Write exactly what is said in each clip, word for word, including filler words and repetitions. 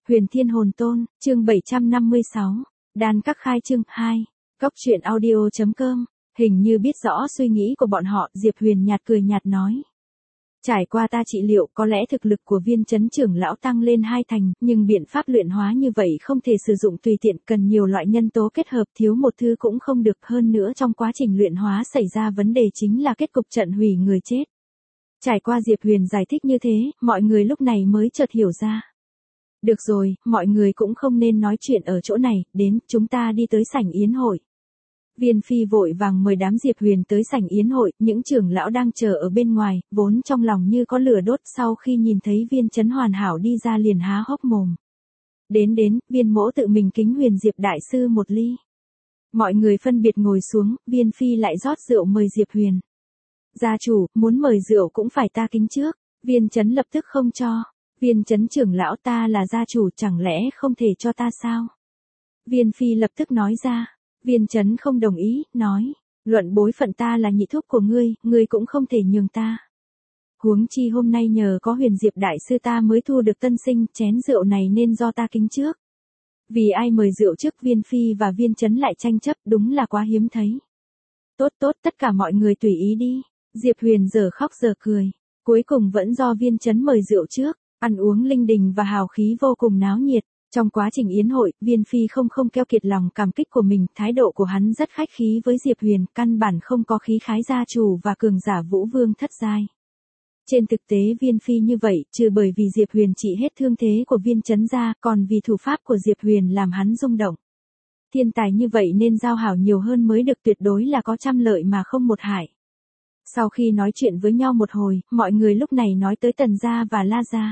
Huyền Thiên Hồn Tôn, chương bảy trăm năm mươi sáu, Đan Các khai chương hai, Cóc truyện audio chấm com, hình như biết rõ suy nghĩ của bọn họ, Diệp Huyền nhạt cười nhạt nói. Trải qua ta trị liệu, có lẽ thực lực của Viên Chấn trưởng lão tăng lên hai thành, nhưng biện pháp luyện hóa như vậy không thể sử dụng tùy tiện, cần nhiều loại nhân tố kết hợp, thiếu một thứ cũng không được, hơn nữa trong quá trình luyện hóa xảy ra vấn đề chính là kết cục trận hủy người chết. Trải qua Diệp Huyền giải thích như thế, mọi người lúc này mới chợt hiểu ra. Được rồi, mọi người cũng không nên nói chuyện ở chỗ này, đến, chúng ta đi tới sảnh yến hội. Viên Phi vội vàng mời đám Diệp Huyền tới sảnh yến hội, những trưởng lão đang chờ ở bên ngoài, vốn trong lòng như có lửa đốt, sau khi nhìn thấy Viên Chấn hoàn hảo đi ra liền há hốc mồm. Đến đến, Viên Mỗ tự mình kính Huyền Diệp đại sư một ly. Mọi người phân biệt ngồi xuống, Viên Phi lại rót rượu mời Diệp Huyền. Gia chủ, muốn mời rượu cũng phải ta kính trước, Viên Chấn lập tức không cho. Viên Chấn trưởng lão, ta là gia chủ, chẳng lẽ không thể cho ta sao? Viên Phi lập tức nói ra. Viên Chấn không đồng ý, nói, luận bối phận ta là nhị thúc của ngươi, ngươi cũng không thể nhường ta. Huống chi hôm nay nhờ có Huyền Diệp đại sư ta mới thu được tân sinh, chén rượu này nên do ta kính trước. Vì ai mời rượu trước, Viên Phi và Viên Chấn lại tranh chấp, đúng là quá hiếm thấy. Tốt tốt, tất cả mọi người tùy ý đi. Diệp Huyền giờ khóc giờ cười, cuối cùng vẫn do Viên Chấn mời rượu trước, ăn uống linh đình và hào khí vô cùng náo nhiệt. Trong quá trình yến hội, Viên Phi không không keo kiệt lòng cảm kích của mình, thái độ của hắn rất khách khí với Diệp Huyền, căn bản không có khí khái gia chủ và cường giả vũ vương thất giai. Trên thực tế Viên Phi như vậy, trừ bởi vì Diệp Huyền trị hết thương thế của Viên Chấn ra, còn vì thủ pháp của Diệp Huyền làm hắn rung động. Thiên tài như vậy nên giao hảo nhiều hơn mới được, tuyệt đối là có trăm lợi mà không một hại. Sau khi nói chuyện với nhau một hồi, mọi người lúc này nói tới Tần gia và La gia.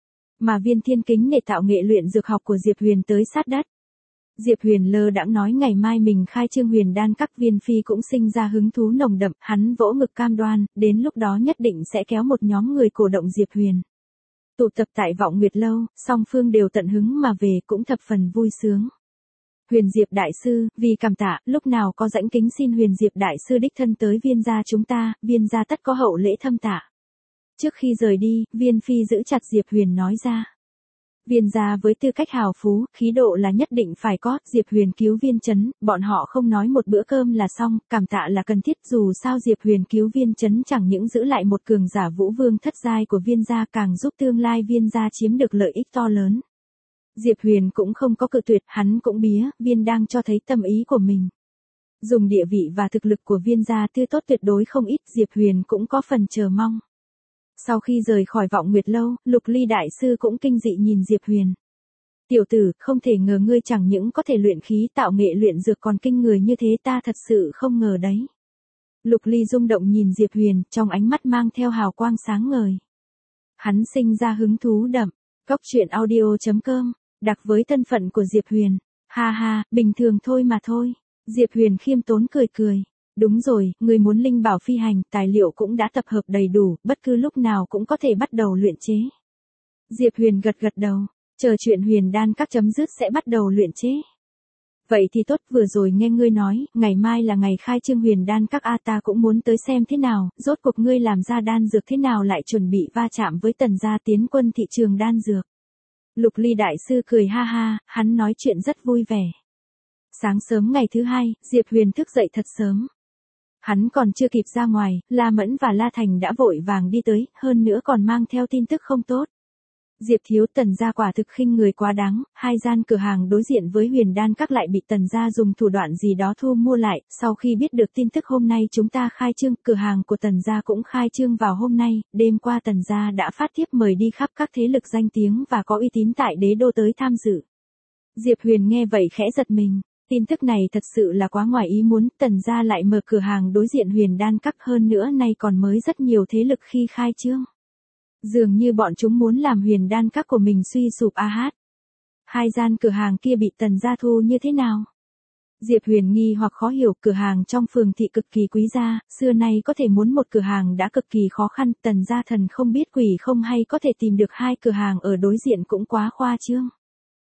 Mà Viên Thiên kính để tạo nghệ luyện dược học của Diệp Huyền tới sát đất. Diệp Huyền lơ đãng nói ngày mai mình khai trương Huyền Đan Các, Viên Phi cũng sinh ra hứng thú nồng đậm, hắn vỗ ngực cam đoan, đến lúc đó nhất định sẽ kéo một nhóm người cổ động Diệp Huyền. Tụ tập tại Vọng Nguyệt Lâu, song phương đều tận hứng mà về, cũng thập phần vui sướng. Huyền Diệp đại sư, vì cảm tạ, lúc nào có rãnh kính xin Huyền Diệp đại sư đích thân tới Viên gia chúng ta, Viên gia tất có hậu lễ thâm tạ. Trước khi rời đi, Viên Phi giữ chặt Diệp Huyền nói ra. Viên gia với tư cách hào phú, khí độ là nhất định phải có, Diệp Huyền cứu Viên Chấn, bọn họ không nói một bữa cơm là xong, cảm tạ là cần thiết, dù sao Diệp Huyền cứu Viên Chấn chẳng những giữ lại một cường giả vũ vương thất giai của Viên gia, càng giúp tương lai Viên gia chiếm được lợi ích to lớn. Diệp Huyền cũng không có cự tuyệt, hắn cũng bía, Viên đang cho thấy tâm ý của mình. Dùng địa vị và thực lực của Viên gia tươi tốt tuyệt đối không ít, Diệp Huyền cũng có phần chờ mong. Sau khi rời khỏi Vọng Nguyệt Lâu, Lục Ly đại sư cũng kinh dị nhìn Diệp Huyền. Tiểu tử, không thể ngờ ngươi chẳng những có thể luyện khí tạo nghệ luyện dược còn kinh người như thế, ta thật sự không ngờ đấy. Lục Ly rung động nhìn Diệp Huyền, trong ánh mắt mang theo hào quang sáng ngời. Hắn sinh ra hứng thú đậm. Cóc truyện audio chấm com, đặc với thân phận của Diệp Huyền. Ha ha, bình thường thôi mà thôi. Diệp Huyền khiêm tốn cười cười. Đúng rồi, người muốn linh bảo phi hành, tài liệu cũng đã tập hợp đầy đủ, bất cứ lúc nào cũng có thể bắt đầu luyện chế. Diệp Huyền gật gật đầu, chờ chuyện Huyền Đan Các chấm dứt sẽ bắt đầu luyện chế. Vậy thì tốt, vừa rồi nghe ngươi nói, ngày mai là ngày khai trương Huyền Đan Các, a ta cũng muốn tới xem thế nào, rốt cuộc ngươi làm ra đan dược thế nào lại chuẩn bị va chạm với Tần gia tiến quân thị trường đan dược. Lục Ly đại sư cười ha ha, hắn nói chuyện rất vui vẻ. Sáng sớm ngày thứ hai, Diệp Huyền thức dậy thật sớm. Hắn còn chưa kịp ra ngoài, La Mẫn và La Thành đã vội vàng đi tới, hơn nữa còn mang theo tin tức không tốt. Diệp thiếu, Tần gia quả thực khinh người quá đáng, hai gian cửa hàng đối diện với Huyền Đan Các lại bị Tần gia dùng thủ đoạn gì đó thu mua lại, sau khi biết được tin tức hôm nay chúng ta khai trương, cửa hàng của Tần gia cũng khai trương vào hôm nay, đêm qua Tần gia đã phát thiếp mời đi khắp các thế lực danh tiếng và có uy tín tại đế đô tới tham dự. Diệp Huyền nghe vậy khẽ giật mình. Tin tức này thật sự là quá ngoài ý muốn, Tần gia lại mở cửa hàng đối diện Huyền Đan Các, hơn nữa nay còn mới rất nhiều thế lực khi khai trương. Dường như bọn chúng muốn làm Huyền Đan Các của mình suy sụp a hát. Hai gian cửa hàng kia bị Tần gia thu như thế nào? Diệp Huyền nghi hoặc khó hiểu, cửa hàng trong phường thị cực kỳ quý giá, xưa nay có thể muốn một cửa hàng đã cực kỳ khó khăn, Tần gia thần không biết quỷ không hay có thể tìm được hai cửa hàng ở đối diện cũng quá khoa trương.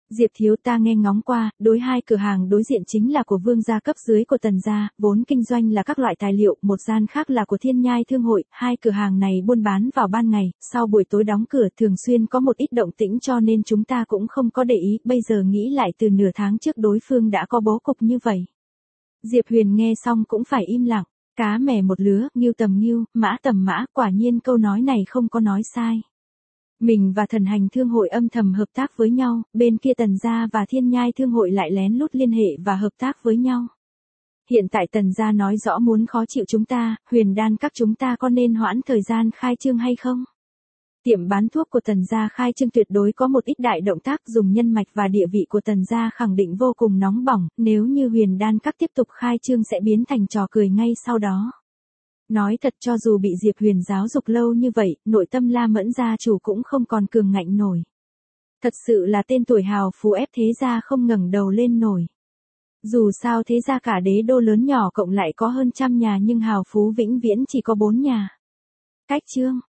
Diệp thiếu ta nghe ngóng qua, đối hai cửa hàng đối diện chính là của vương gia cấp dưới của Tần gia, vốn kinh doanh là các loại tài liệu, một gian khác là của Thiên Nhai Thương hội, hai cửa hàng này buôn bán vào ban ngày, sau buổi tối đóng cửa thường xuyên có một ít động tĩnh cho nên chúng ta cũng không có để ý, bây giờ nghĩ lại từ nửa tháng trước đối phương đã có bố cục như vậy. Diệp Huyền nghe xong cũng phải im lặng, cá mè một lứa, ngưu tầm ngưu, mã tầm mã, quả nhiên câu nói này không có nói sai. Mình và Thần Hành Thương hội âm thầm hợp tác với nhau, bên kia Tần gia và Thiên Nhai Thương hội lại lén lút liên hệ và hợp tác với nhau. Hiện tại Tần gia nói rõ muốn khó chịu chúng ta, Huyền Đan các chúng ta có nên hoãn thời gian khai trương hay không? Tiệm bán thuốc của Tần gia khai trương tuyệt đối có một ít đại động tác, dùng nhân mạch và địa vị của Tần gia khẳng định vô cùng nóng bỏng, nếu như Huyền Đan các tiếp tục khai trương sẽ biến thành trò cười ngay sau đó. Nói thật, cho dù bị Diệp Huyền giáo dục lâu như vậy, nội tâm La Mẫn gia chủ cũng không còn cường ngạnh nổi. Thật sự là tên tuổi hào phú ép thế gia không ngẩng đầu lên nổi. Dù sao thế gia cả đế đô lớn nhỏ cộng lại có hơn trăm nhà nhưng hào phú vĩnh viễn chỉ có bốn nhà. Cách chương